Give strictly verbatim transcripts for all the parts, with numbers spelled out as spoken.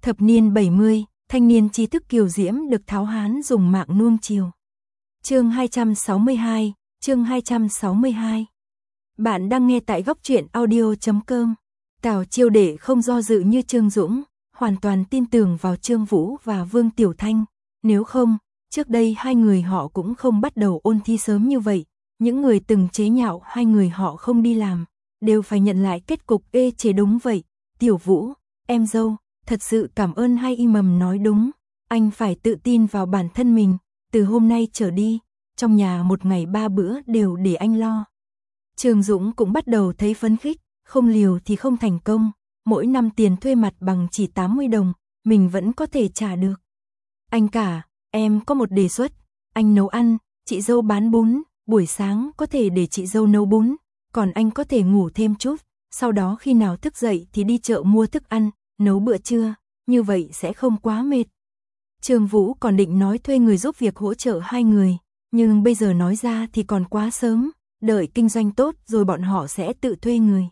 Thập niên bảy mươi, thanh niên trí thức kiều diễm được tháo hán dùng mạng nuông chiều. Chương hai trăm sáu mươi hai, chương hai trăm sáu mươi hai. Bạn đang nghe tại góc truyện audio chấm com. Tào Chiêu Đệ không do dự như Trương Dũng, hoàn toàn tin tưởng vào Trương Vũ và Vương Tiểu Thanh. Nếu không, trước đây hai người họ cũng không bắt đầu ôn thi sớm như vậy. Những người từng chế nhạo hai người họ không đi làm, đều phải nhận lại kết cục ê chề. Đúng vậy, Tiểu Vũ, em dâu, thật sự cảm ơn hai y mầm nói đúng. Anh phải tự tin vào bản thân mình, từ hôm nay trở đi, trong nhà một ngày ba bữa đều để anh lo. Trương Dũng cũng bắt đầu thấy phấn khích, không liều thì không thành công, mỗi năm tiền thuê mặt bằng chỉ tám mươi đồng, mình vẫn có thể trả được. Anh cả, em có một đề xuất, anh nấu ăn, chị dâu bán bún, buổi sáng có thể để chị dâu nấu bún, còn anh có thể ngủ thêm chút, sau đó khi nào thức dậy thì đi chợ mua thức ăn, nấu bữa trưa, như vậy sẽ không quá mệt. Trương Vũ còn định nói thuê người giúp việc hỗ trợ hai người, nhưng bây giờ nói ra thì còn quá sớm, đợi kinh doanh tốt rồi bọn họ sẽ tự thuê người.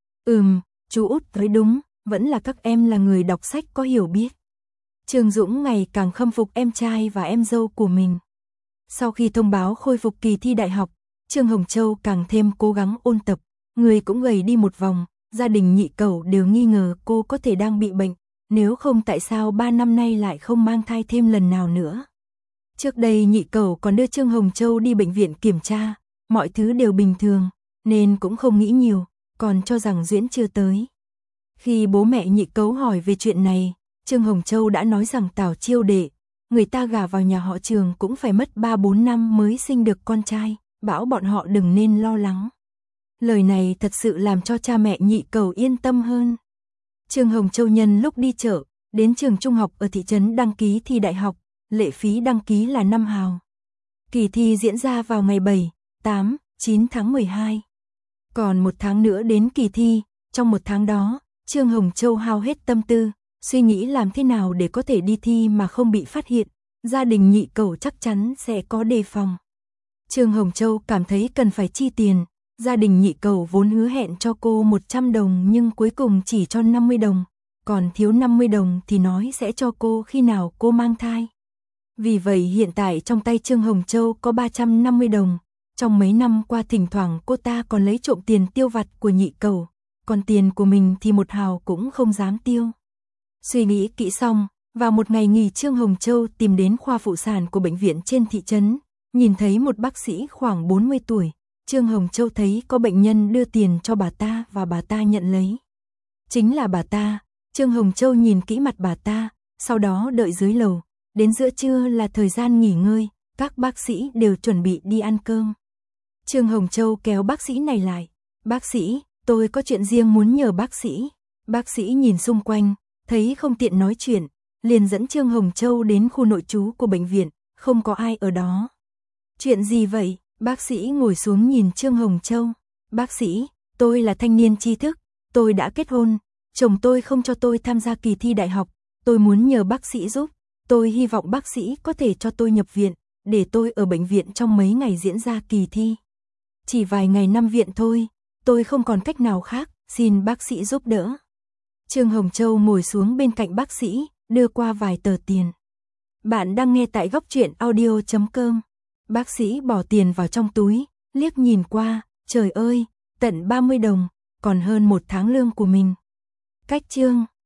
Ừm, chú Út nói đúng, vẫn là các em là người đọc sách có hiểu biết. Trương Dũng ngày càng khâm phục em trai và em dâu của mình. Sau khi thông báo khôi phục kỳ thi đại học, Trương Hồng Châu càng thêm cố gắng ôn tập, người cũng gầy đi một vòng, gia đình Nhị Cẩu đều nghi ngờ cô có thể đang bị bệnh, nếu không tại sao ba năm nay lại không mang thai thêm lần nào nữa. Trước đây Nhị Cẩu còn đưa Trương Hồng Châu đi bệnh viện kiểm tra, mọi thứ đều bình thường, nên cũng không nghĩ nhiều, còn cho rằng Duyễn chưa tới. Khi bố mẹ Nhị Cẩu hỏi về chuyện này, Trương Hồng Châu đã nói rằng Tào Chiêu Đệ, người ta gả vào nhà họ Trương cũng phải mất ba bốn năm mới sinh được con trai, bảo bọn họ đừng nên lo lắng. Lời này thật sự làm cho cha mẹ Nhị Cẩu yên tâm hơn. Trương Hồng Châu nhân lúc đi chợ, đến trường trung học ở thị trấn đăng ký thi đại học, lệ phí đăng ký là năm hào. Kỳ thi diễn ra vào ngày bảy, tám, chín tháng mười hai. Còn một tháng nữa đến kỳ thi, trong một tháng đó, Trương Hồng Châu hao hết tâm tư, suy nghĩ làm thế nào để có thể đi thi mà không bị phát hiện, gia đình Nhị Cẩu chắc chắn sẽ có đề phòng. Trương Hồng Châu cảm thấy cần phải chi tiền, gia đình Nhị Cẩu vốn hứa hẹn cho cô một trăm đồng nhưng cuối cùng chỉ cho năm mươi đồng, còn thiếu năm mươi đồng thì nói sẽ cho cô khi nào cô mang thai. Vì vậy hiện tại trong tay Trương Hồng Châu có ba trăm năm mươi đồng, trong mấy năm qua thỉnh thoảng cô ta còn lấy trộm tiền tiêu vặt của Nhị Cẩu, còn tiền của mình thì một hào cũng không dám tiêu. Suy nghĩ kỹ xong, vào một ngày nghỉ Trương Hồng Châu tìm đến khoa phụ sản của bệnh viện trên thị trấn, nhìn thấy một bác sĩ khoảng bốn mươi tuổi, Trương Hồng Châu thấy có bệnh nhân đưa tiền cho bà ta và bà ta nhận lấy. Chính là bà ta, Trương Hồng Châu nhìn kỹ mặt bà ta, sau đó đợi dưới lầu, đến giữa trưa là thời gian nghỉ ngơi, các bác sĩ đều chuẩn bị đi ăn cơm. Trương Hồng Châu kéo bác sĩ này lại, bác sĩ, tôi có chuyện riêng muốn nhờ bác sĩ. Bác sĩ nhìn xung quanh, thấy không tiện nói chuyện, liền dẫn Trương Hồng Châu đến khu nội trú của bệnh viện, không có ai ở đó. Chuyện gì vậy? Bác sĩ ngồi xuống nhìn Trương Hồng Châu. Bác sĩ, tôi là thanh niên tri thức, tôi đã kết hôn, chồng tôi không cho tôi tham gia kỳ thi đại học, tôi muốn nhờ bác sĩ giúp, tôi hy vọng bác sĩ có thể cho tôi nhập viện, để tôi ở bệnh viện trong mấy ngày diễn ra kỳ thi. Chỉ vài ngày nằm viện thôi, tôi không còn cách nào khác, xin bác sĩ giúp đỡ. Trương Hồng Châu ngồi xuống bên cạnh bác sĩ, đưa qua vài tờ tiền. Bạn đang nghe tại góc truyện audio chấm com. Bác sĩ bỏ tiền vào trong túi, liếc nhìn qua, trời ơi, tận ba mươi đồng, còn hơn một tháng lương của mình. Cách Trương